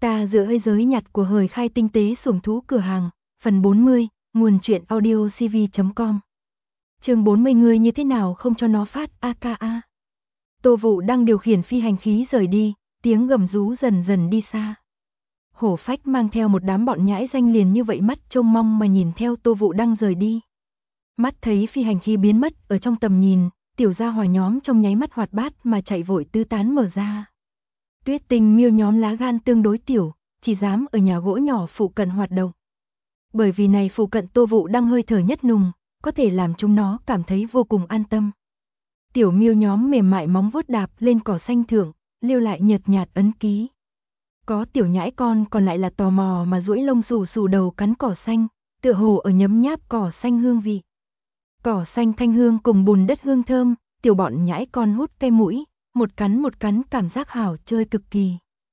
Ta giữa hơi giới nhặt của hời khai tinh tế sủng thú cửa hàng, phần 40, nguồn truyện audio cv.com. Chương 40 người như thế nào không cho nó phát aka. Tô Vũ đang điều khiển phi hành khí rời đi, tiếng gầm rú dần dần đi xa. Hổ Phách mang theo một đám bọn nhãi danh liền như vậy mắt trông mong mà nhìn theo Tô Vũ đang rời đi. Mắt thấy phi hành khí biến mất ở trong tầm nhìn, tiểu gia hỏa nhóm trong nháy mắt hoạt bát mà chạy vội tứ tán mở ra. Tuyết Tinh Miêu nhóm lá gan tương đối tiểu, chỉ dám ở nhà gỗ nhỏ phụ cận hoạt động. Bởi vì này phụ cận Tô Vũ đang hơi thở nhất nùng, có thể làm chúng nó cảm thấy vô cùng an tâm. Tiểu miêu nhóm mềm mại móng vuốt đạp lên cỏ xanh thượng, lưu lại nhợt nhạt ấn ký. Có tiểu nhãi con còn lại là tò mò mà duỗi lông xù xù đầu cắn cỏ xanh, tựa hồ ở nhấm nháp cỏ xanh hương vị. Cỏ xanh thanh hương cùng bùn đất hương thơm, tiểu bọn nhãi con hút cây mũi, một cắn cảm giác hảo chơi cực kỳ.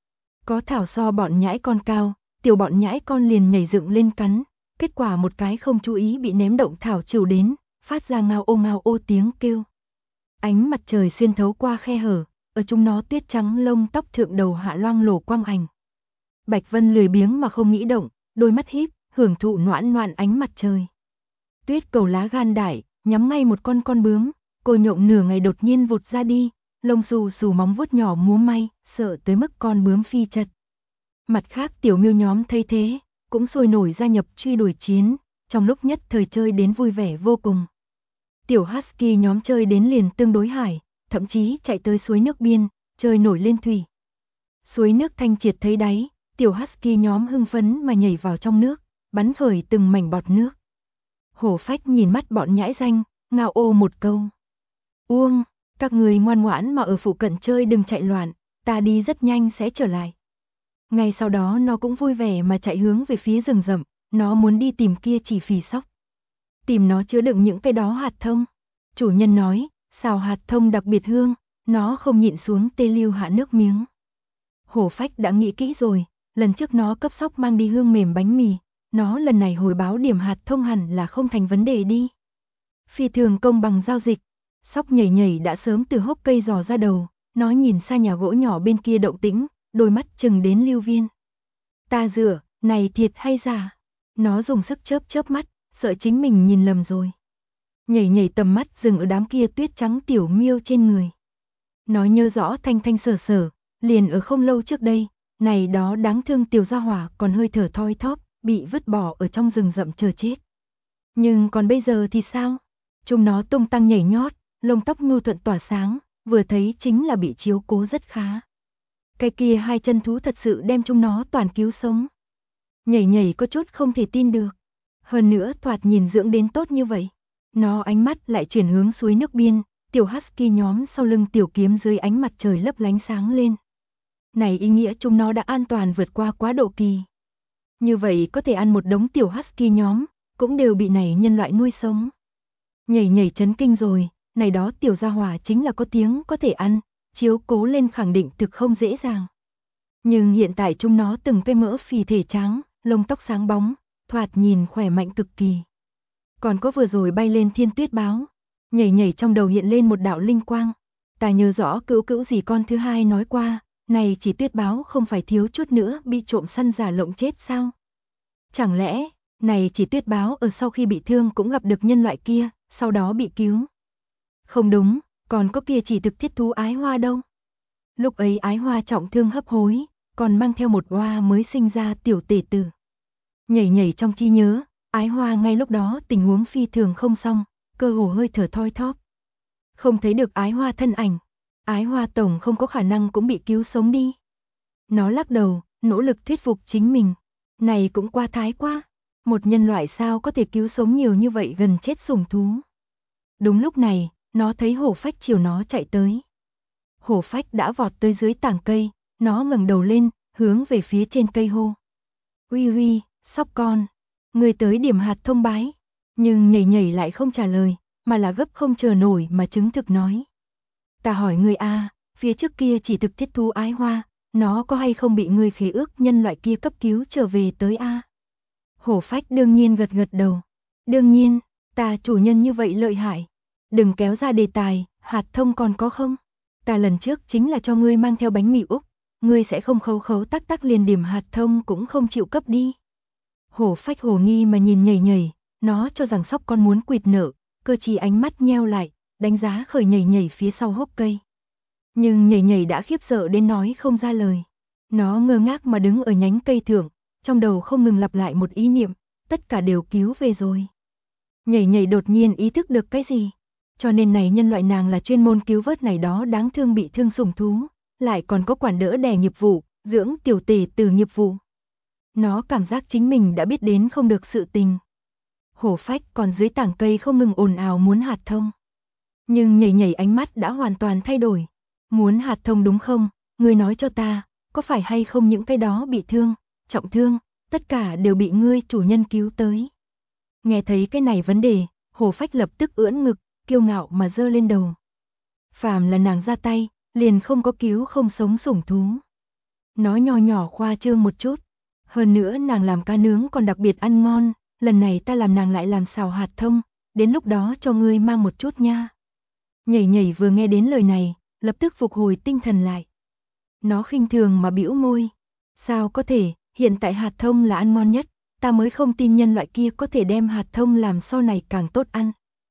Có thảo so bọn nhãi con cao, tiểu bọn nhãi con liền nhảy dựng lên cắn, kết quả một cái không chú ý bị ném động thảo chịu đến, phát ra ngao ô tiếng kêu. Ánh mặt trời xuyên thấu qua khe hở, ở chúng nó tuyết trắng lông tóc thượng đầu hạ loang lổ quang ảnh. Bạch Vân lười biếng mà không nghĩ động, đôi mắt híp, hưởng thụ noãn noãn ánh mặt trời. Tuyết Cầu lá gan đại, nhắm ngay một con bướm, cô nhộng nửa ngày đột nhiên vụt ra đi, lông xù xù móng vuốt nhỏ múa may, sợ tới mức con bướm phi chật. Mặt khác tiểu miêu nhóm thấy thế, cũng sôi nổi gia nhập truy đuổi chiến, trong lúc nhất thời chơi đến vui vẻ vô cùng. Tiểu husky nhóm chơi đến liền tương đối hải, thậm chí chạy tới suối nước biên, chơi nổi lên thủy. Suối nước thanh triệt thấy đáy, tiểu husky nhóm hưng phấn mà nhảy vào trong nước, bắn khởi từng mảnh bọt nước. Hổ Phách nhìn mắt bọn nhãi danh, ngao ô một câu. Uông, các người ngoan ngoãn mà ở phụ cận chơi đừng chạy loạn, ta đi rất nhanh sẽ trở lại. Ngay sau đó nó cũng vui vẻ mà chạy hướng về phía rừng rậm, nó muốn đi tìm kia chỉ phì sóc. Tìm nó chứa đựng những cái đó hạt thông. Chủ nhân nói, xào hạt thông đặc biệt hương, nó không nhịn xuống tê liêu hạ nước miếng. Hổ Phách đã nghĩ kỹ rồi, lần trước nó cấp sóc mang đi hương mềm bánh mì, nó lần này hồi báo điểm hạt thông hẳn là không thành vấn đề đi. Phi thường công bằng giao dịch, sóc nhảy nhảy đã sớm từ hốc cây dò ra đầu, nó nhìn xa nhà gỗ nhỏ bên kia động tĩnh, đôi mắt chừng đến lưu viên. Ta dựa, này thiệt hay giả? Nó dùng sức chớp mắt, sợ chính mình nhìn lầm rồi. Nhảy nhảy tầm mắt dừng ở đám kia tuyết trắng tiểu miêu trên người. Nó nhớ rõ thanh sở, liền ở không lâu trước đây, này đó đáng thương tiểu gia hỏa còn hơi thở thoi thóp, bị vứt bỏ ở trong rừng rậm chờ chết. Nhưng còn bây giờ thì sao? Chúng nó tung tăng nhảy nhót, lông tóc nhu thuận tỏa sáng, vừa thấy chính là bị chiếu cố rất khá. Cái kia hai chân thú thật sự đem chúng nó toàn cứu sống. Nhảy nhảy có chút không thể tin được. Hơn nữa thoạt nhìn dưỡng đến tốt như vậy. Nó ánh mắt lại chuyển hướng suối nước biên, tiểu husky nhóm sau lưng tiểu kiếm dưới ánh mặt trời lấp lánh sáng lên. Này ý nghĩa chúng nó đã an toàn vượt qua quá độ kỳ. Như vậy có thể ăn một đống tiểu husky nhóm, cũng đều bị này nhân loại nuôi sống. Nhảy nhảy chấn kinh rồi, này đó tiểu gia hỏa chính là có tiếng có thể ăn, chiếu cố lên khẳng định thực không dễ dàng. Nhưng hiện tại chúng nó từng cây mỡ phì thể trắng, lông tóc sáng bóng, thoạt nhìn khỏe mạnh cực kỳ. Còn có vừa rồi bay lên thiên tuyết báo, nhảy nhảy trong đầu hiện lên một đạo linh quang. Ta nhớ rõ cữu gì con thứ hai nói qua, này chỉ tuyết báo không phải thiếu chút nữa bị trộm săn giả lộng chết sao? Chẳng lẽ, này chỉ tuyết báo ở sau khi bị thương cũng gặp được nhân loại kia, sau đó bị cứu? Không đúng, còn có kia chỉ thực thiết thú Ái Hoa đâu. Lúc ấy Ái Hoa trọng thương hấp hối, còn mang theo một oa mới sinh ra tiểu tể tử. Nhảy nhảy trong trí nhớ, Ái Hoa ngay lúc đó tình huống phi thường không xong, cơ hồ hơi thở thoi thóp. Không thấy được Ái Hoa thân ảnh, Ái Hoa tổng không có khả năng cũng bị cứu sống đi. Nó lắc đầu, nỗ lực thuyết phục chính mình. Này cũng quá thái quá, một nhân loại sao có thể cứu sống nhiều như vậy gần chết sủng thú. Đúng lúc này, nó thấy Hổ Phách chiều nó chạy tới. Hổ Phách đã vọt tới dưới tảng cây, nó ngẩng đầu lên, hướng về phía trên cây hô. Uy, sóc con, người tới điểm hạt thông bái. Nhưng nhảy nhảy lại không trả lời, mà là gấp không chờ nổi mà chứng thực nói. Ta hỏi người a, phía trước kia chỉ thực thiết thú Ái Hoa, nó có hay không bị người khế ước nhân loại kia cấp cứu trở về tới a? Hổ Phách đương nhiên gật đầu. Đương nhiên, ta chủ nhân như vậy lợi hại. Đừng kéo ra đề tài, hạt thông còn có không? Ta lần trước chính là cho ngươi mang theo bánh mì Úc, ngươi sẽ không khấu khấu tắc tắc liền điểm hạt thông cũng không chịu cấp đi. Hổ Phách hồ nghi mà nhìn Nhảy Nhảy, nó cho rằng sóc con muốn quỵt nợ, cơ chí ánh mắt nheo lại, đánh giá khởi Nhảy Nhảy phía sau hốc cây. Nhưng Nhảy Nhảy đã khiếp sợ đến nói không ra lời. Nó ngơ ngác mà đứng ở nhánh cây thượng, trong đầu không ngừng lặp lại một ý niệm, tất cả đều cứu về rồi. Nhảy Nhảy đột nhiên ý thức được cái gì, cho nên này nhân loại nàng là chuyên môn cứu vớt này đó đáng thương bị thương sủng thú, lại còn có quản đỡ đẻ nghiệp vụ, dưỡng tiểu tể từ nghiệp vụ. Nó cảm giác chính mình đã biết đến không được sự tình. Hổ Phách còn dưới tảng cây không ngừng ồn ào muốn hạt thông. Nhưng Nhảy Nhảy ánh mắt đã hoàn toàn thay đổi. Muốn hạt thông đúng không? Ngươi nói cho ta, có phải hay không những cái đó bị thương, trọng thương, tất cả đều bị ngươi chủ nhân cứu tới. Nghe thấy cái này vấn đề, Hổ Phách lập tức ưỡn ngực, kiêu ngạo mà giơ lên đầu. Phàm là nàng ra tay, liền không có cứu không sống sủng thú. Nó nho nhỏ khoa trương một chút. Hơn nữa nàng làm cá nướng còn đặc biệt ăn ngon, lần này ta làm nàng lại làm xào hạt thông, đến lúc đó cho ngươi mang một chút nha. Nhảy Nhảy vừa nghe đến lời này, lập tức phục hồi tinh thần lại. Nó khinh thường mà bĩu môi. Sao có thể, hiện tại hạt thông là ăn ngon nhất, ta mới không tin nhân loại kia có thể đem hạt thông làm sau này càng tốt ăn.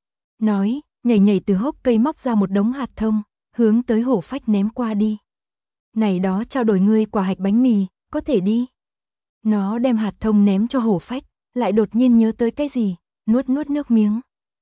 Nói, Nhảy Nhảy từ hốc cây móc ra một đống hạt thông, hướng tới Hổ Phách ném qua đi. Này đó trao đổi ngươi quả hạch bánh mì, có thể đi. Nó đem hạt thông ném cho Hổ Phách, lại đột nhiên nhớ tới cái gì, nuốt nước miếng.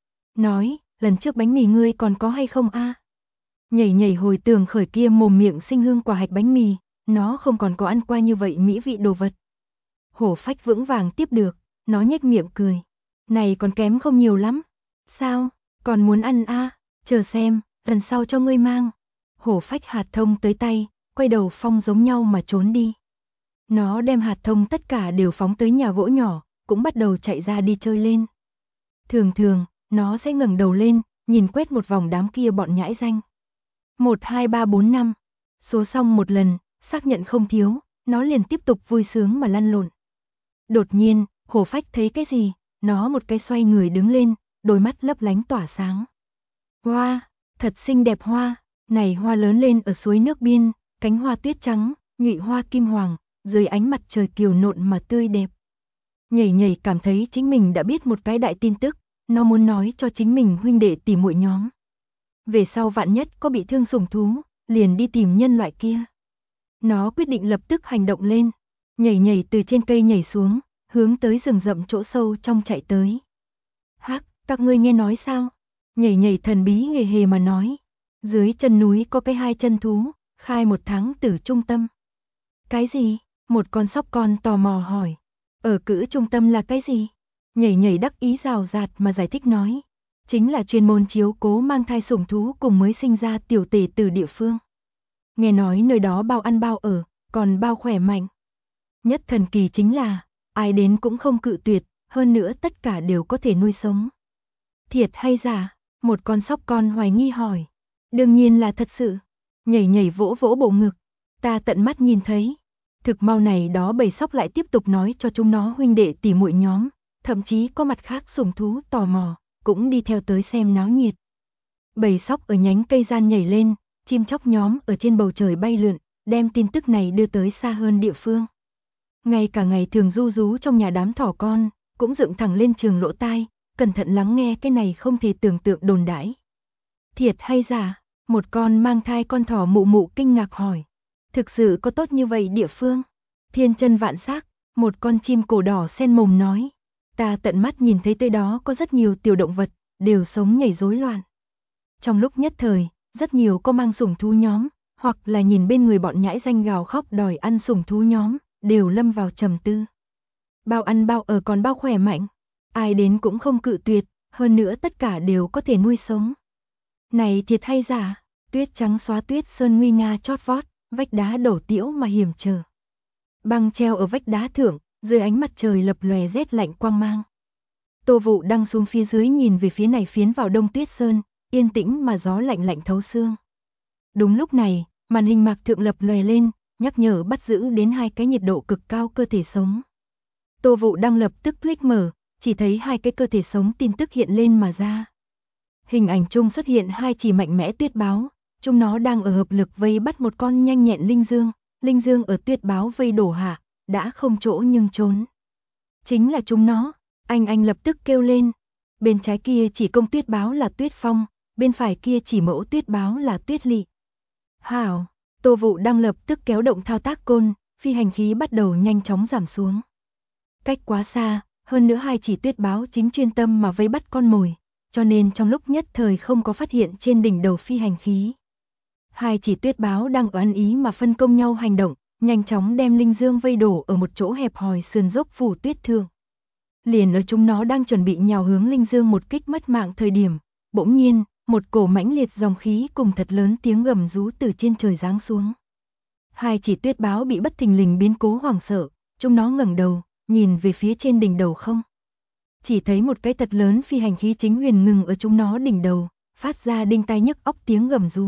Nói, lần trước bánh mì ngươi còn có hay không a? Nhảy Nhảy hồi tưởng khởi kia mồm miệng sinh hương quả hạch bánh mì, nó không còn có ăn qua như vậy mỹ vị đồ vật. Hổ Phách vững vàng tiếp được, nó nhếch miệng cười. Này còn kém không nhiều lắm. Sao, còn muốn ăn a? Chờ xem, lần sau cho ngươi mang. Hổ Phách hạt thông tới tay, quay đầu phong giống nhau mà trốn đi. Nó đem hạt thông tất cả đều phóng tới nhà gỗ nhỏ, cũng bắt đầu chạy ra đi chơi lên. Thường thường, nó sẽ ngẩng đầu lên, nhìn quét một vòng đám kia bọn nhãi danh. 1, 2, 3, 4, 5. Số xong một lần, xác nhận không thiếu, nó liền tiếp tục vui sướng mà lăn lộn. Đột nhiên, Hổ Phách thấy cái gì, nó một cái xoay người đứng lên, đôi mắt lấp lánh tỏa sáng. Hoa, thật xinh đẹp hoa, này hoa lớn lên ở suối nước biên, cánh hoa tuyết trắng, nhụy hoa kim hoàng, dưới ánh mặt trời kiều nộn mà tươi đẹp. Nhảy Nhảy cảm thấy chính mình đã biết một cái đại tin tức, nó muốn nói cho chính mình huynh đệ tỉ muội nhóm. Về sau vạn nhất có bị thương sủng thú, liền đi tìm nhân loại kia. Nó quyết định lập tức hành động lên. Nhảy Nhảy từ trên cây nhảy xuống, hướng tới rừng rậm chỗ sâu trong chạy tới. Hắc, các ngươi nghe nói sao? Nhảy Nhảy thần bí hề hề mà nói. Dưới chân núi có cái 2 chân thú, khai 1 tháng tử trung tâm. Cái gì? Một con sóc con tò mò hỏi. Ở cữ trung tâm là cái gì? Nhảy Nhảy đắc ý rào rạt mà giải thích nói. Chính là chuyên môn chiếu cố mang thai sủng thú cùng mới sinh ra tiểu tể từ địa phương. Nghe nói nơi đó bao ăn bao ở, còn bao khỏe mạnh. Nhất thần kỳ chính là, ai đến cũng không cự tuyệt, hơn nữa tất cả đều có thể nuôi sống. Thiệt hay giả? Một con sóc con hoài nghi hỏi. Đương nhiên là thật sự. Nhảy Nhảy vỗ vỗ bộ ngực. Ta tận mắt nhìn thấy. Thực mau này đó bầy sóc lại tiếp tục nói cho chúng nó huynh đệ tỉ muội nhóm, thậm chí có mặt khác sủng thú tò mò, cũng đi theo tới xem náo nhiệt. Bầy sóc ở nhánh cây gian nhảy lên, chim chóc nhóm ở trên bầu trời bay lượn, đem tin tức này đưa tới xa hơn địa phương. Ngay cả ngày thường ru rú trong nhà đám thỏ con, cũng dựng thẳng lên trường lỗ tai, cẩn thận lắng nghe cái này không thể tưởng tượng đồn đãi. Thiệt hay giả? Một con mang thai con thỏ mụ mụ kinh ngạc hỏi. Thực sự có tốt như vậy địa phương? Thiên chân vạn sắc, một con chim cổ đỏ sen mồm nói. Ta tận mắt nhìn thấy tới đó có rất nhiều tiểu động vật, đều sống nhảy rối loạn. Trong lúc nhất thời, rất nhiều có mang sủng thú nhóm, hoặc là nhìn bên người bọn nhãi danh gào khóc đòi ăn sủng thú nhóm, đều lâm vào trầm tư. Bao ăn bao ở còn bao khỏe mạnh, ai đến cũng không cự tuyệt, hơn nữa tất cả đều có thể nuôi sống. Này thiệt hay giả? Tuyết trắng xóa tuyết sơn nguy nga chót vót, vách đá đổ tiễu mà hiểm trở. Băng treo ở vách đá thượng, dưới ánh mặt trời lập lòe rét lạnh quang mang. Tô Vụ đang xuống phía dưới nhìn về phía này phiến vào đông tuyết sơn, yên tĩnh mà gió lạnh lạnh thấu xương. Đúng lúc này, màn hình mạc thượng lập lòe lên, nhắc nhở bắt giữ đến 2 cái nhiệt độ cực cao cơ thể sống. Tô Vụ đang lập tức click mở, chỉ thấy 2 cái cơ thể sống tin tức hiện lên mà ra. Hình ảnh chung xuất hiện 2 chỉ mạnh mẽ tuyết báo, chúng nó đang ở hợp lực vây bắt một con nhanh nhẹn linh dương, Linh Dương ở tuyết báo vây đổ hạ, đã không chỗ nhưng trốn. Chính là chúng nó, anh lập tức kêu lên. Bên trái kia chỉ công tuyết báo là Tuyết Phong, bên phải kia chỉ mẫu tuyết báo là Tuyết Lị. Hảo, Tô Vũ đang lập tức kéo động thao tác côn, phi hành khí bắt đầu nhanh chóng giảm xuống. Cách quá xa, hơn nữa hai chỉ tuyết báo chính chuyên tâm mà vây bắt con mồi, cho nên trong lúc nhất thời không có phát hiện trên đỉnh đầu phi hành khí. Hai chỉ tuyết báo đang ăn ý mà phân công nhau hành động, nhanh chóng đem Linh Dương vây đổ ở một chỗ hẹp hòi sườn dốc phủ tuyết thượng. Liền ở chúng nó đang chuẩn bị nhào hướng Linh Dương một kích mất mạng thời điểm, bỗng nhiên, một cổ mãnh liệt dòng khí cùng thật lớn tiếng gầm rú từ trên trời giáng xuống. Hai chỉ tuyết báo bị bất thình lình biến cố hoảng sợ, chúng nó ngẩng đầu, nhìn về phía trên đỉnh đầu không. Chỉ thấy một cái thật lớn phi hành khí chính huyền ngừng ở chúng nó đỉnh đầu, phát ra đinh tai nhức óc tiếng gầm rú.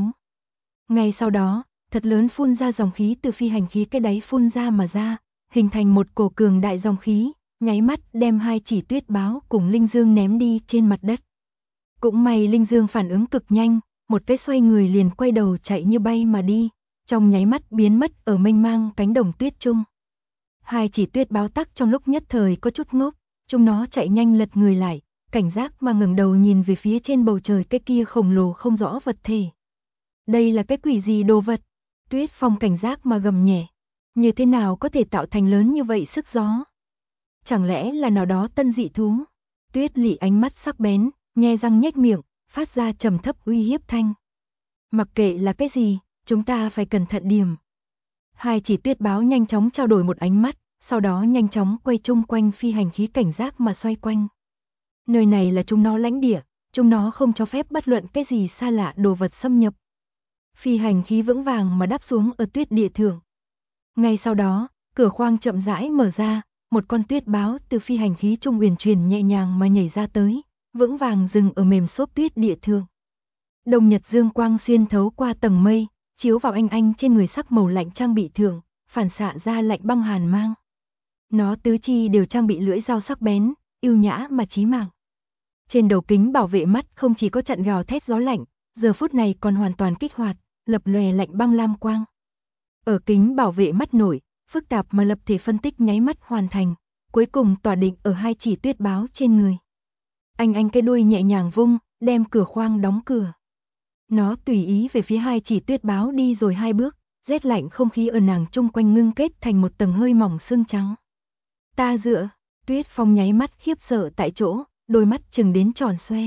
Ngay sau đó, thật lớn phun ra dòng khí từ phi hành khí cái đáy phun ra mà ra, hình thành một cổ cường đại dòng khí, nháy mắt đem hai chỉ tuyết báo cùng Linh Dương ném đi trên mặt đất. Cũng may Linh Dương phản ứng cực nhanh, một cái xoay người liền quay đầu chạy như bay mà đi, trong nháy mắt biến mất ở mênh mang cánh đồng tuyết trung. Hai chỉ tuyết báo tắc trong lúc nhất thời có chút ngốc, chúng nó chạy nhanh lật người lại, cảnh giác mà ngẩng đầu nhìn về phía trên bầu trời cái kia khổng lồ không rõ vật thể. Đây là cái quỷ gì đồ vật? Tuyết Phong cảnh giác mà gầm nhẹ. Như thế nào có thể tạo thành lớn như vậy sức gió? Chẳng lẽ là nào đó tân dị thú? Tuyết Lị ánh mắt sắc bén, nhe răng nhếch miệng, phát ra trầm thấp uy hiếp thanh. Mặc kệ là cái gì, chúng ta phải cẩn thận điểm. Hai chỉ tuyết báo nhanh chóng trao đổi một ánh mắt, sau đó nhanh chóng quay chung quanh phi hành khí cảnh giác mà xoay quanh. Nơi này là chúng nó lãnh địa, chúng nó không cho phép bất luận cái gì xa lạ đồ vật xâm nhập. Phi hành khí vững vàng mà đáp xuống ở tuyết địa thượng. Ngay sau đó, cửa khoang chậm rãi mở ra, một con tuyết báo từ phi hành khí trung uyển chuyển nhẹ nhàng mà nhảy ra tới, vững vàng dừng ở mềm xốp tuyết địa thượng. Đồng nhật dương quang xuyên thấu qua tầng mây, chiếu vào anh trên người sắc màu lạnh trang bị thượng, phản xạ ra lạnh băng hàn mang. Nó tứ chi đều trang bị lưỡi dao sắc bén, yêu nhã mà chí mạng. Trên đầu kính bảo vệ mắt không chỉ có chặn gào thét gió lạnh, giờ phút này còn hoàn toàn kích hoạt, lập lòe lạnh băng lam quang. Ở kính bảo vệ mắt nổi, phức tạp mà lập thể phân tích nháy mắt hoàn thành, cuối cùng tỏa định ở hai chỉ tuyết báo trên người. Anh cái đuôi nhẹ nhàng vung, đem cửa khoang đóng cửa. Nó tùy ý về phía hai chỉ tuyết báo đi rồi hai bước, rét lạnh không khí ở nàng chung quanh ngưng kết thành một tầng hơi mỏng sương trắng. Ta dựa, Tuyết Phong nháy mắt khiếp sợ tại chỗ, đôi mắt chừng đến tròn xoe.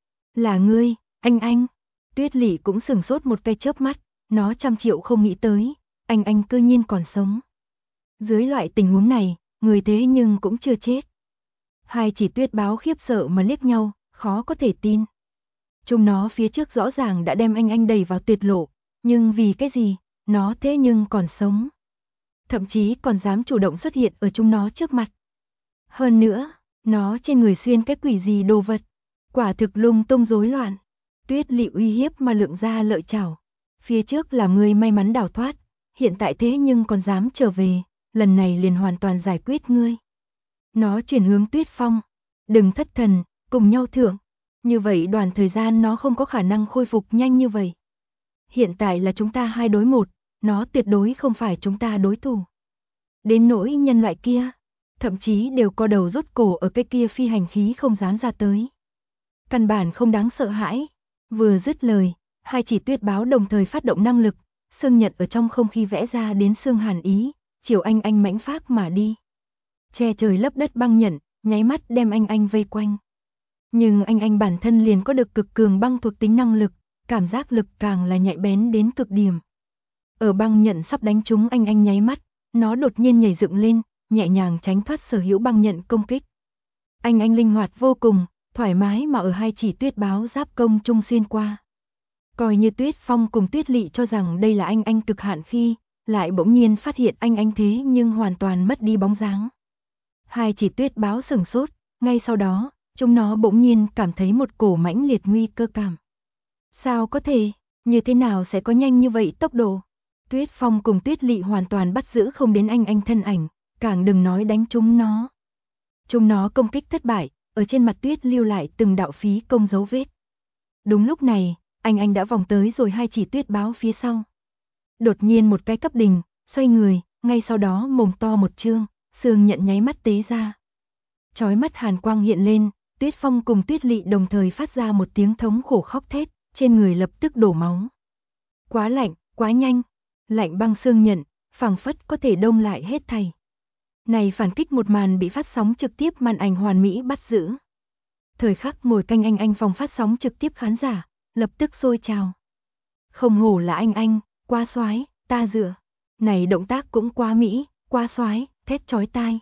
Là ngươi, anh. Tuyết Lị cũng sửng sốt một cái chớp mắt, nó trăm triệu không nghĩ tới, anh cư nhiên còn sống. Dưới loại tình huống này, người thế nhưng cũng chưa chết. Hai chỉ tuyết báo khiếp sợ mà liếc nhau, khó có thể tin. Chúng nó phía trước rõ ràng đã đem anh đẩy vào tuyệt lộ, nhưng vì cái gì, nó thế nhưng còn sống. Thậm chí còn dám chủ động xuất hiện ở chúng nó trước mặt. Hơn nữa, nó trên người xuyên cái quỷ gì đồ vật, quả thực lung tung rối loạn. Tuyết Lị uy hiếp mà lượng ra lợi chảo. Phía trước là ngươi may mắn đào thoát, hiện tại thế nhưng còn dám trở về, lần này liền hoàn toàn giải quyết ngươi. Nó chuyển hướng Tuyết Phong. Đừng thất thần, cùng nhau thưởng. Như vậy đoạn thời gian nó không có khả năng khôi phục nhanh như vậy. Hiện tại là chúng ta 2 đối 1, nó tuyệt đối không phải chúng ta đối thủ. Đến nỗi nhân loại kia, thậm chí đều co đầu rút cổ ở cái kia phi hành khí không dám ra tới. Căn bản không đáng sợ hãi. Vừa dứt lời, hai chỉ tuyết báo đồng thời phát động năng lực, sương nhật ở trong không khí vẽ ra đến sương hàn ý, chiều anh mãnh phát mà đi. Che trời lấp đất băng nhận, nháy mắt đem anh vây quanh. Nhưng anh bản thân liền có được cực cường băng thuộc tính năng lực, cảm giác lực càng là nhạy bén đến cực điểm. Ở băng nhận sắp đánh trúng anh nháy mắt, nó đột nhiên nhảy dựng lên, nhẹ nhàng tránh thoát sở hữu băng nhận công kích. Anh linh hoạt vô cùng, thoải mái mà ở hai chỉ tuyết báo giáp công trung xuyên qua. Coi như Tuyết Phong cùng Tuyết Lị cho rằng đây là anh cực hạn khi, lại bỗng nhiên phát hiện anh thế nhưng hoàn toàn mất đi bóng dáng. Hai chỉ tuyết báo sửng sốt, ngay sau đó, chúng nó bỗng nhiên cảm thấy một cổ mãnh liệt nguy cơ cảm. Sao có thể, như thế nào sẽ có nhanh như vậy tốc độ? Tuyết Phong cùng Tuyết Lị hoàn toàn bắt giữ không đến anh thân ảnh, càng đừng nói đánh chúng nó. Chúng nó công kích thất bại, ở trên mặt tuyết lưu lại từng đạo phí công dấu vết. Đúng lúc này, anh đã vòng tới rồi hai chỉ tuyết báo phía sau. Đột nhiên một cái cấp đình, xoay người, ngay sau đó mồm to một trương, xương nhận nháy mắt tế ra. Chói mắt hàn quang hiện lên, Tuyết Phong cùng Tuyết Lị đồng thời phát ra một tiếng thống khổ khóc thét, trên người lập tức đổ máu. Quá lạnh, quá nhanh, lạnh băng xương nhận, phảng phất có thể đông lại hết thảy. Này phản kích một màn bị phát sóng trực tiếp màn ảnh hoàn mỹ bắt giữ. Thời khắc ngồi canh anh phòng phát sóng trực tiếp khán giả, lập tức sôi trào. Không hổ là anh, quá soái, ta dựa. Này động tác cũng quá mỹ, quá soái, thét chói tai.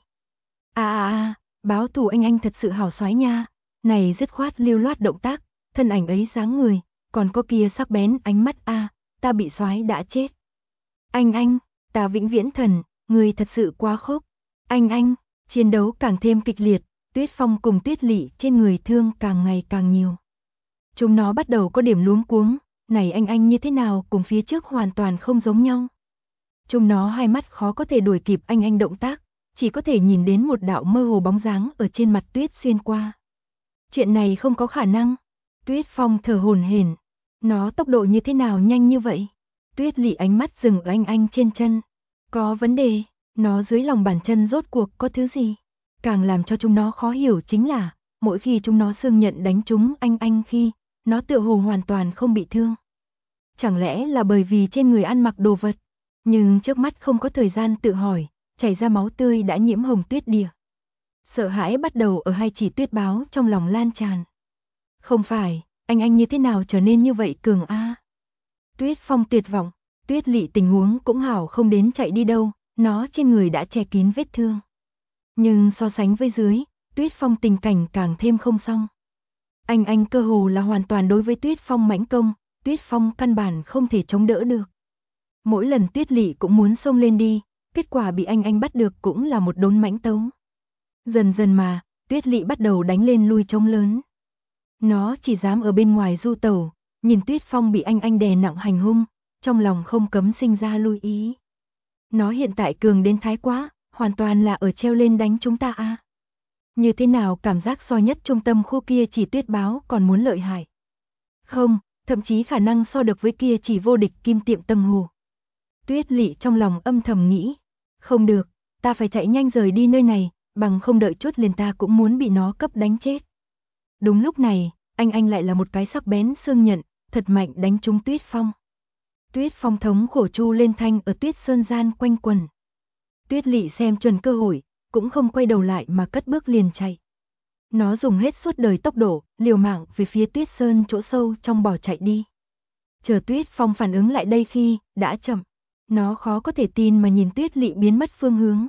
Báo thủ anh thật sự hảo soái nha. Này dứt khoát lưu loát động tác, thân ảnh ấy dáng người, còn có kia sắc bén ánh mắt ta bị soái đã chết. Anh, ta vĩnh viễn thần, người thật sự quá khốc. Anh, chiến đấu càng thêm kịch liệt, Tuyết Phong cùng Tuyết Lị trên người thương càng ngày càng nhiều. Chúng nó bắt đầu có điểm luống cuống, này anh như thế nào cùng phía trước hoàn toàn không giống nhau. Chúng nó hai mắt khó có thể đuổi kịp anh động tác, chỉ có thể nhìn đến một đạo mơ hồ bóng dáng ở trên mặt tuyết xuyên qua. Chuyện này không có khả năng. Tuyết Phong thở hổn hển, nó tốc độ như thế nào nhanh như vậy? Tuyết Lị ánh mắt dừng ở anh trên chân. Có vấn đề, nó dưới lòng bàn chân rốt cuộc có thứ gì? Càng làm cho chúng nó khó hiểu chính là, mỗi khi chúng nó xương nhận đánh trúng anh khi, nó tựa hồ hoàn toàn không bị thương. Chẳng lẽ là bởi vì trên người ăn mặc đồ vật? Nhưng trước mắt không có thời gian tự hỏi, chảy ra máu tươi đã nhiễm hồng tuyết địa. Sợ hãi bắt đầu ở hai chỉ tuyết báo trong lòng lan tràn. Không phải, anh như thế nào trở nên như vậy cường a? Tuyết Phong tuyệt vọng, Tuyết Lị tình huống cũng hảo không đến chạy đi đâu, nó trên người đã che kín vết thương. Nhưng so sánh với dưới, Tuyết Phong tình cảnh càng thêm không xong. Anh cơ hồ là hoàn toàn đối với Tuyết Phong mãnh công, Tuyết Phong căn bản không thể chống đỡ được. Mỗi lần Tuyết Lị cũng muốn xông lên đi, kết quả bị anh bắt được cũng là một đốn mãnh tấu. Dần dần mà, Tuyết Lị bắt đầu đánh lên lui trống lớn. Nó chỉ dám ở bên ngoài du tẩu, nhìn Tuyết Phong bị anh đè nặng hành hung, trong lòng không cấm sinh ra lui ý. Nó hiện tại cường đến thái quá, hoàn toàn là ở treo lên đánh chúng ta a. Như thế nào cảm giác so nhất trung tâm khu kia chỉ tuyết báo còn muốn lợi hại. Không, thậm chí khả năng so được với kia chỉ vô địch kim tiệm tâm hồ. Tuyết Lị trong lòng âm thầm nghĩ, không được, ta phải chạy nhanh rời đi nơi này, bằng không đợi chút liền ta cũng muốn bị nó cấp đánh chết. Đúng lúc này, anh lại là một cái sắc bén xương nhận, thật mạnh đánh trúng Tuyết Phong. Tuyết Phong thống khổ chu lên thanh ở tuyết sơn gian quanh quần. Tuyết Lị xem chuẩn cơ hội, cũng không quay đầu lại mà cất bước liền chạy. Nó dùng hết suốt đời tốc độ, liều mạng về phía tuyết sơn chỗ sâu trong bỏ chạy đi. Chờ Tuyết Phong phản ứng lại đây khi, đã chậm. Nó khó có thể tin mà nhìn Tuyết Lị biến mất phương hướng.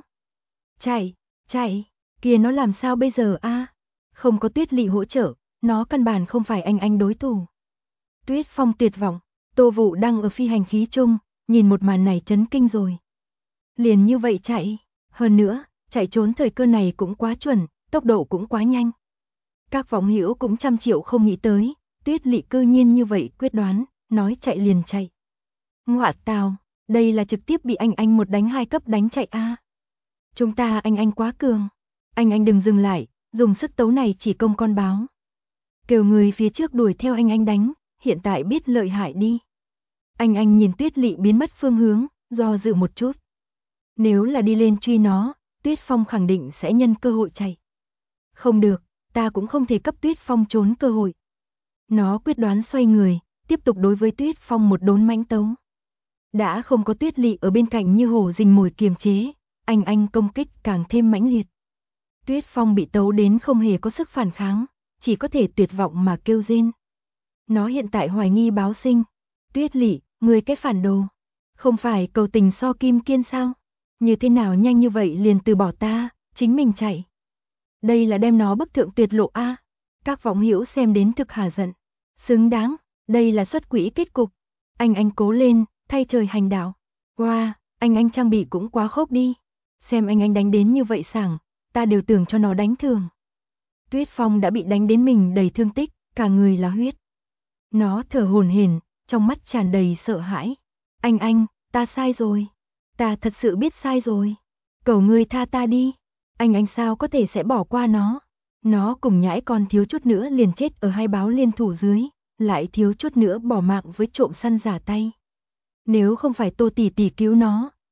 Chạy, kìa nó làm sao bây giờ a? Không có Tuyết Lị hỗ trợ, nó căn bản không phải anh đối thủ. Tuyết Phong tuyệt vọng, Tô Vũ đang ở phi hành khí chung, nhìn một màn này chấn kinh rồi. Liền như vậy chạy, hơn nữa, chạy trốn thời cơ này cũng quá chuẩn, tốc độ cũng quá nhanh. Các võng hữu cũng trăm triệu không nghĩ tới, Tuyết Lị cư nhiên như vậy quyết đoán, nói chạy liền chạy. Ngoạ tào, đây là trực tiếp bị anh một đánh hai cấp đánh chạy a. Chúng ta anh quá cường. Anh đừng dừng lại, dùng sức tấu này chỉ công con báo. Kêu người phía trước đuổi theo anh đánh, hiện tại biết lợi hại đi. Anh nhìn Tuyết Lị biến mất phương hướng, do dự một chút. Nếu là đi lên truy nó, Tuyết Phong khẳng định sẽ nhân cơ hội chạy. Không được, ta cũng không thể cấp Tuyết Phong trốn cơ hội. Nó quyết đoán xoay người, tiếp tục đối với Tuyết Phong một đốn mãnh tấu. Đã không có Tuyết Lị ở bên cạnh như hổ rình mồi kiềm chế, anh công kích càng thêm mãnh liệt. Tuyết Phong bị tấu đến không hề có sức phản kháng, chỉ có thể tuyệt vọng mà kêu rên. Nó hiện tại hoài nghi báo sinh. Tuyết Lị, người cái phản đồ. Không phải cầu tình so Kim Kiên sao? Như thế nào nhanh như vậy liền từ bỏ ta, chính mình chạy. Đây là đem nó bức thượng tuyệt lộ a. Các võng hữu xem đến thực hà giận. Xứng đáng, đây là xuất quỹ kết cục. Anh cố lên, thay trời hành đạo. Wow, anh trang bị cũng quá khốc đi. Xem anh đánh đến như vậy sảng, ta đều tưởng cho nó đánh thường. Tuyết Phong đã bị đánh đến mình đầy thương tích, cả người là huyết. Nó thở hổn hển, trong mắt tràn đầy sợ hãi. Anh, ta sai rồi. Ta thật sự biết sai rồi. Cầu ngươi tha ta đi. Anh sao có thể sẽ bỏ qua nó. Nó cùng nhãi con thiếu chút nữa liền chết ở hai báo liên thủ dưới, lại thiếu chút nữa bỏ mạng với trộm săn giả tay. Nếu không phải Tô tỷ tỷ cứu nó,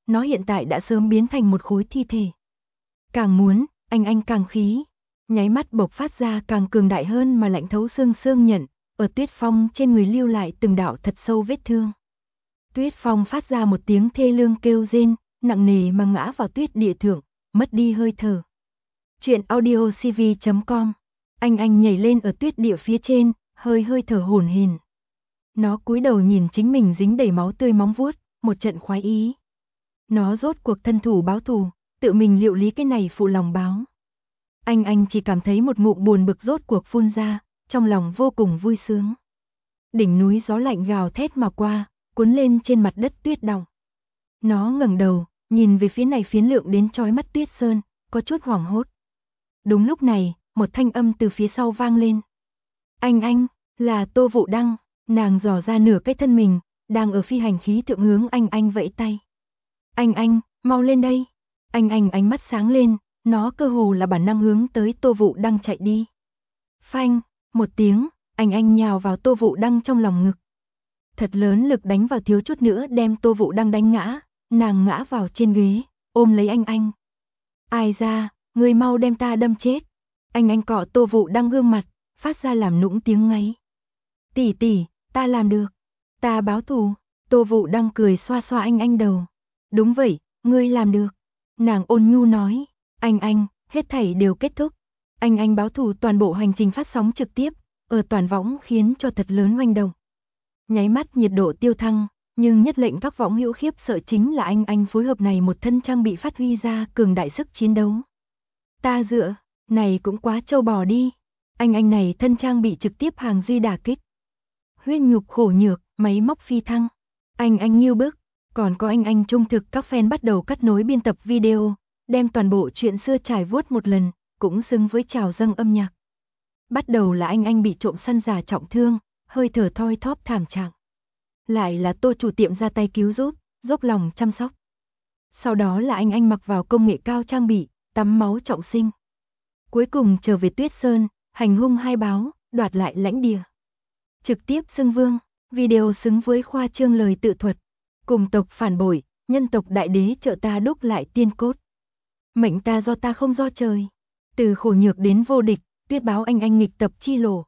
nó hiện tại đã sớm biến thành một khối thi thể. Càng muốn, anh càng khí, nháy mắt bộc phát ra càng cường đại hơn mà lạnh thấu xương xương nhận, ở Tuyết Phong trên người lưu lại từng đạo thật sâu vết thương. Tuyết Phong phát ra một tiếng thê lương kêu rên, nặng nề mà ngã vào tuyết địa thượng, mất đi hơi thở. Chuyện audiocv.com. Anh nhảy lên ở tuyết địa phía trên, hơi thở hổn hển. Nó cúi đầu nhìn chính mình dính đầy máu tươi móng vuốt, một trận khoái ý. Nó rốt cuộc thân thủ báo thù, tự mình liệu lý cái này phụ lòng báo. Anh chỉ cảm thấy một ngụm buồn bực rốt cuộc phun ra, trong lòng vô cùng vui sướng. Đỉnh núi gió lạnh gào thét mà qua, cuốn lên trên mặt đất tuyết đọng. Nó ngẩng đầu, nhìn về phía này phiến lượng đến chói mắt tuyết sơn, có chút hoảng hốt. Đúng lúc này, một thanh âm từ phía sau vang lên. Anh, là Tô Vũ Đăng, nàng dò ra nửa cái thân mình, đang ở phi hành khí thượng hướng anh vẫy tay. Anh, mau lên đây. Anh ánh mắt sáng lên, nó cơ hồ là bản năng hướng tới Tô Vũ Đăng chạy đi. Phanh, một tiếng, anh nhào vào Tô Vũ Đăng trong lòng ngực. Thật lớn lực đánh vào thiếu chút nữa đem Tô Vũ Đăng đánh ngã, nàng ngã vào trên ghế, ôm lấy anh. Ai ra, người mau đem ta đâm chết. Anh cọ Tô Vũ Đăng gương mặt, phát ra làm nũng tiếng ngáy. Tỷ, ta làm được, ta báo thù. Tô Vũ Đăng cười xoa xoa anh đầu. Đúng vậy, ngươi làm được. Nàng ôn nhu nói. Anh, hết thảy đều kết thúc. Anh báo thù toàn bộ hành trình phát sóng trực tiếp, ở toàn võng khiến cho thật lớn oanh động. Nháy mắt nhiệt độ tiêu thăng, nhưng nhất lệnh các võng hữu khiếp sợ chính là anh phối hợp này một thân trang bị phát huy ra cường đại sức chiến đấu. Ta dựa, này cũng quá trâu bò đi. Anh này thân trang bị trực tiếp hàng duy đả kích. Huyết nhục khổ nhược, máy móc phi thăng. Anh nghiêu bức, còn có anh trung thực các fan bắt đầu cắt nối biên tập video, đem toàn bộ chuyện xưa trải vuốt một lần, cũng xứng với trào dâng âm nhạc. Bắt đầu là anh bị trộm săn giả trọng thương, hơi thở thoi thóp thảm trạng. Lại là Tô chủ tiệm ra tay cứu giúp, dốc lòng chăm sóc. Sau đó là anh mặc vào công nghệ cao trang bị, tắm máu trọng sinh. Cuối cùng trở về Tuyết Sơn, hành hung hai báo, đoạt lại lãnh địa. Trực tiếp xưng vương, video xứng với khoa trương lời tự thuật. Cùng tộc phản bội, nhân tộc đại đế trợ ta đúc lại tiên cốt. Mệnh ta do ta không do trời. Từ khổ nhược đến vô địch, tuyết báo anh nghịch tập chi lộ.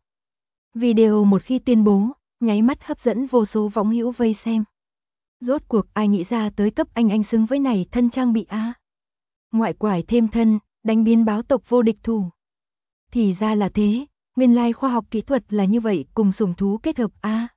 Video một khi tuyên bố, nháy mắt hấp dẫn vô số võng hữu vây xem. Rốt cuộc ai nghĩ ra tới cấp anh xứng với này thân trang bị a? Ngoại quải thêm thân, đánh biến báo tộc vô địch thủ. Thì ra là thế, nguyên lai khoa học kỹ thuật là như vậy cùng sủng thú kết hợp a.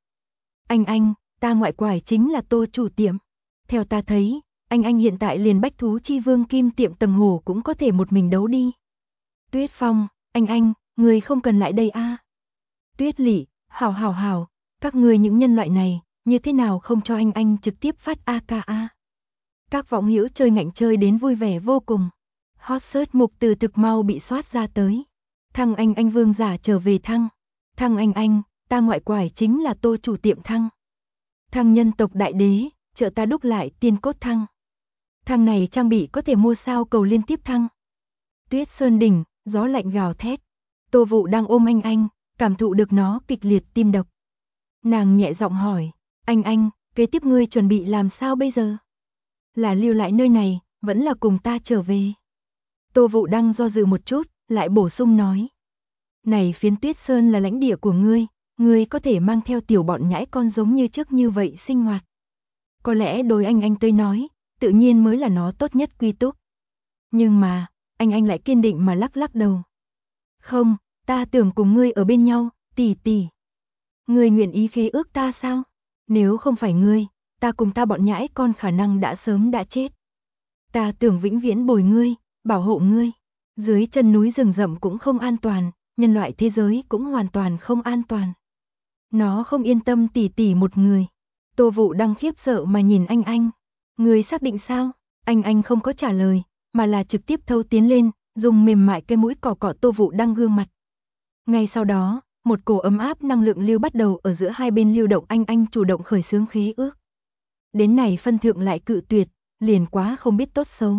Anh, ta ngoại quải chính là Tô chủ tiệm. Theo ta thấy, anh hiện tại liền bách thú chi vương kim tiệm tầng hồ cũng có thể một mình đấu đi. Tuyết Phong, anh, người không cần lại đây a. Tuyết Lị, hảo, các người những nhân loại này, như thế nào không cho anh trực tiếp phát AKA. Các võng hữu chơi ngạnh chơi đến vui vẻ vô cùng. Hot search mục từ thực mau bị soát ra tới. Thăng anh vương giả trở về thăng. Thăng anh, ta ngoại quải chính là Tô chủ tiệm thăng. Thăng nhân tộc đại đế, trợ ta đúc lại tiên cốt thăng. Thăng này trang bị có thể mua sao cầu liên tiếp thăng. Tuyết Sơn đỉnh, gió lạnh gào thét. Tô Vũ đang ôm anh, cảm thụ được nó kịch liệt tim đập. Nàng nhẹ giọng hỏi, anh, kế tiếp ngươi chuẩn bị làm sao bây giờ? Là lưu lại nơi này, vẫn là cùng ta trở về? Tô Vũ Đăng do dự một chút, lại bổ sung nói. Này phiến Tuyết Sơn là lãnh địa của ngươi có thể mang theo tiểu bọn nhãi con giống như trước như vậy sinh hoạt. Có lẽ đối anh tới nói, tự nhiên mới là nó tốt nhất quy túc. Nhưng mà, anh lại kiên định mà lắc đầu. Không, ta tưởng cùng ngươi ở bên nhau, tỷ. Ngươi nguyện ý khế ước ta sao? Nếu không phải ngươi, ta cùng ta bọn nhãi con khả năng đã sớm đã chết. Ta tưởng vĩnh viễn bồi ngươi, bảo hộ ngươi. Dưới chân núi rừng rậm cũng không an toàn, nhân loại thế giới cũng hoàn toàn không an toàn. Nó không yên tâm tỷ một người. Tô Vũ Đăng khiếp sợ mà nhìn anh. Ngươi xác định sao? Anh không có trả lời, mà là trực tiếp thâu tiến lên, dùng mềm mại cái mũi cọ Tô Vũ Đăng gương mặt. Ngay sau đó, một cổ ấm áp năng lượng lưu bắt đầu ở giữa hai bên lưu động, anh chủ động khởi xướng khế ước. Đến này phân thượng lại cự tuyệt, liền quá không biết tốt xấu.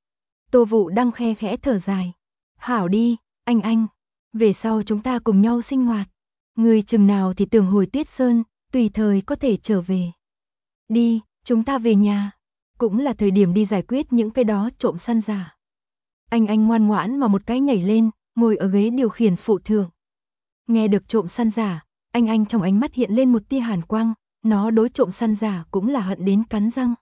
Tô Vũ Đăng khe khẽ thở dài. Hảo đi, anh, về sau chúng ta cùng nhau sinh hoạt. Người chừng nào thì tưởng hồi Tuyết Sơn, tùy thời có thể trở về. Đi, chúng ta về nhà. cũng là thời điểm đi giải quyết những cái đó trộm săn giả. Anh ngoan ngoãn mà một cái nhảy lên, ngồi ở ghế điều khiển phụ thượng. Nghe được trộm săn giả, anh trong ánh mắt hiện lên một tia hàn quang, nó đối trộm săn giả cũng là hận đến cắn răng.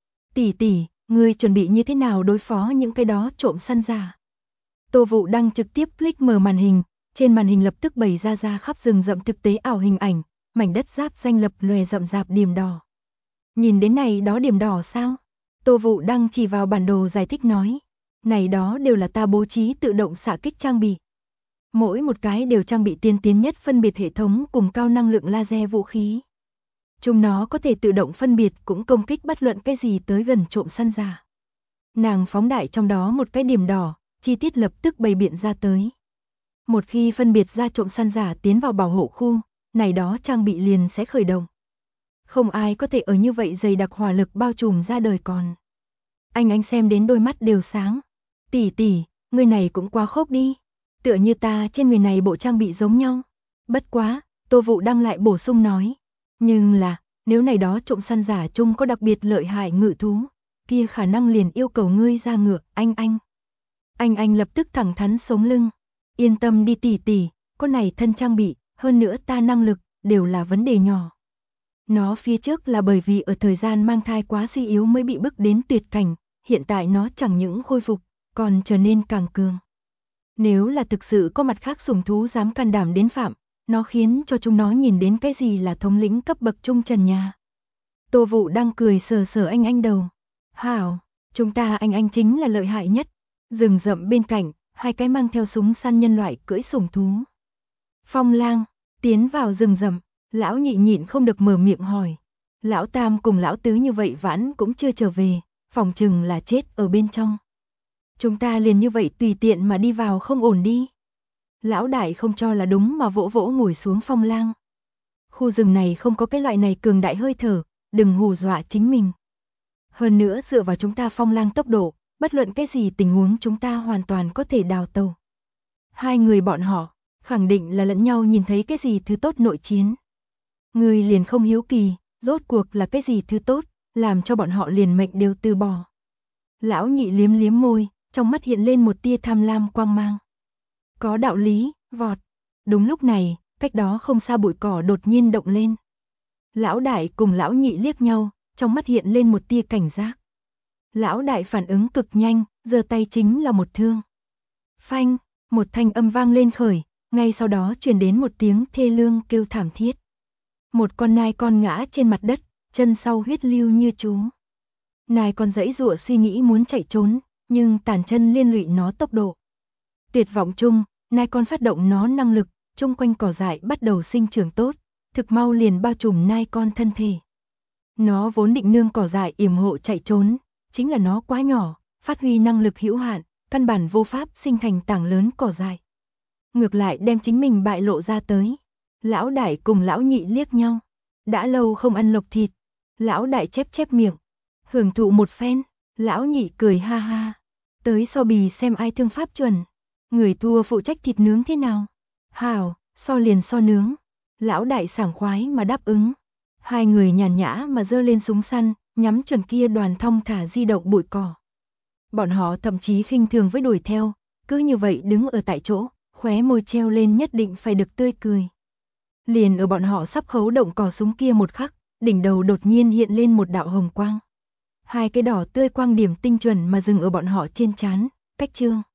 Tỷ, ngươi chuẩn bị như thế nào đối phó những cái đó trộm săn giả? Tô Vũ Đăng trực tiếp click mở màn hình, trên màn hình lập tức bày ra khắp rừng rậm thực tế ảo hình ảnh, mảnh đất giáp danh lập lòe rậm rạp điểm đỏ. Nhìn đến này đó điểm đỏ sao? Tô Vũ Đăng chỉ vào bản đồ giải thích nói, này đó đều là ta bố trí tự động xạ kích trang bị. Mỗi một cái đều trang bị tiên tiến nhất phân biệt hệ thống cùng cao năng lượng laser vũ khí. Chúng nó có thể tự động phân biệt cũng công kích bất luận cái gì tới gần trộm săn giả. Nàng phóng đại trong đó một cái điểm đỏ, chi tiết lập tức bày biện ra tới. Một khi phân biệt ra trộm săn giả tiến vào bảo hộ khu, này đó trang bị liền sẽ khởi động. Không ai có thể ở như vậy dày đặc hỏa lực bao trùm ra đời còn. Anh xem đến đôi mắt đều sáng. Tỷ, người này cũng quá khốc đi. Tựa như ta trên người này bộ trang bị giống nhau. Bất quá, Tô Vũ Đăng lại bổ sung nói. Nhưng là, nếu này đó trộm săn giả chung có đặc biệt lợi hại ngự thú, kia khả năng liền yêu cầu ngươi ra ngựa, anh. Anh lập tức thẳng thắn sống lưng. Yên tâm đi tỷ, có này thân trang bị, hơn nữa ta năng lực, đều là vấn đề nhỏ. Nó phía trước là bởi vì ở thời gian mang thai quá suy yếu mới bị bức đến tuyệt cảnh, hiện tại nó chẳng những khôi phục, còn trở nên càng cường. Nếu là thực sự có mặt khác sủng thú dám can đảm đến phạm, nó khiến cho chúng nó nhìn đến cái gì là thống lĩnh cấp bậc trung trần nhà. Tô Vũ đang cười sờ anh đầu. Hảo, chúng ta anh chính là lợi hại nhất. Rừng rậm bên cạnh, hai cái mang theo súng săn nhân loại cưỡi sủng thú. Phong Lang, tiến vào rừng rậm, lão nhị nhịn không được mở miệng hỏi. Lão tam cùng lão tứ như vậy vãn cũng chưa trở về, phòng chừng là chết ở bên trong. Chúng ta liền như vậy tùy tiện mà đi vào không ổn đi. Lão đại không cho là đúng mà vỗ ngồi xuống Phong Lang. Khu rừng này không có cái loại này cường đại hơi thở, đừng hù dọa chính mình. Hơn nữa dựa vào chúng ta Phong Lang tốc độ, bất luận cái gì tình huống chúng ta hoàn toàn có thể đào tẩu. Hai người bọn họ, khẳng định là lẫn nhau nhìn thấy cái gì thứ tốt nội chiến. Người liền không hiếu kỳ, rốt cuộc là cái gì thứ tốt, làm cho bọn họ liền mệnh đều từ bỏ. Lão nhị liếm môi, trong mắt hiện lên một tia tham lam quang mang. Có đạo lý, vọt. Đúng lúc này, cách đó không xa bụi cỏ đột nhiên động lên. Lão đại cùng lão nhị liếc nhau, trong mắt hiện lên một tia cảnh giác. Lão đại phản ứng cực nhanh, giơ tay chính là một thương. Phanh, một thanh âm vang lên khởi, ngay sau đó truyền đến một tiếng thê lương kêu thảm thiết. Một con nai con ngã trên mặt đất, chân sau huyết lưu như chú. Nai con giãy giụa suy nghĩ muốn chạy trốn, nhưng tàn chân liên lụy nó tốc độ. Tuyệt vọng chung, nai con phát động nó năng lực, chung quanh cỏ dại bắt đầu sinh trưởng tốt, thực mau liền bao trùm nai con thân thể. Nó vốn định nương cỏ dại yểm hộ chạy trốn, chính là nó quá nhỏ, phát huy năng lực hữu hạn, căn bản vô pháp sinh thành tảng lớn cỏ dại. Ngược lại đem chính mình bại lộ ra tới. Lão đại cùng lão nhị liếc nhau. Đã lâu không ăn lộc thịt. Lão đại chép miệng. Hưởng thụ một phen. Lão nhị cười ha ha. Tới so bì xem ai thương pháp chuẩn. Người thua phụ trách thịt nướng thế nào. Hảo, so liền so nướng. Lão đại sảng khoái mà đáp ứng. Hai người nhàn nhã mà giơ lên súng săn, nhắm chuẩn kia đoàn thong thả di động bụi cỏ. Bọn họ thậm chí khinh thường với đuổi theo, cứ như vậy đứng ở tại chỗ, khóe môi treo lên nhất định phải được tươi cười. Liền ở bọn họ sắp khấu động cò súng kia một khắc, đỉnh đầu đột nhiên hiện lên một đạo hồng quang. Hai cái đỏ tươi quang điểm tinh chuẩn mà dừng ở bọn họ trên trán, cách chương.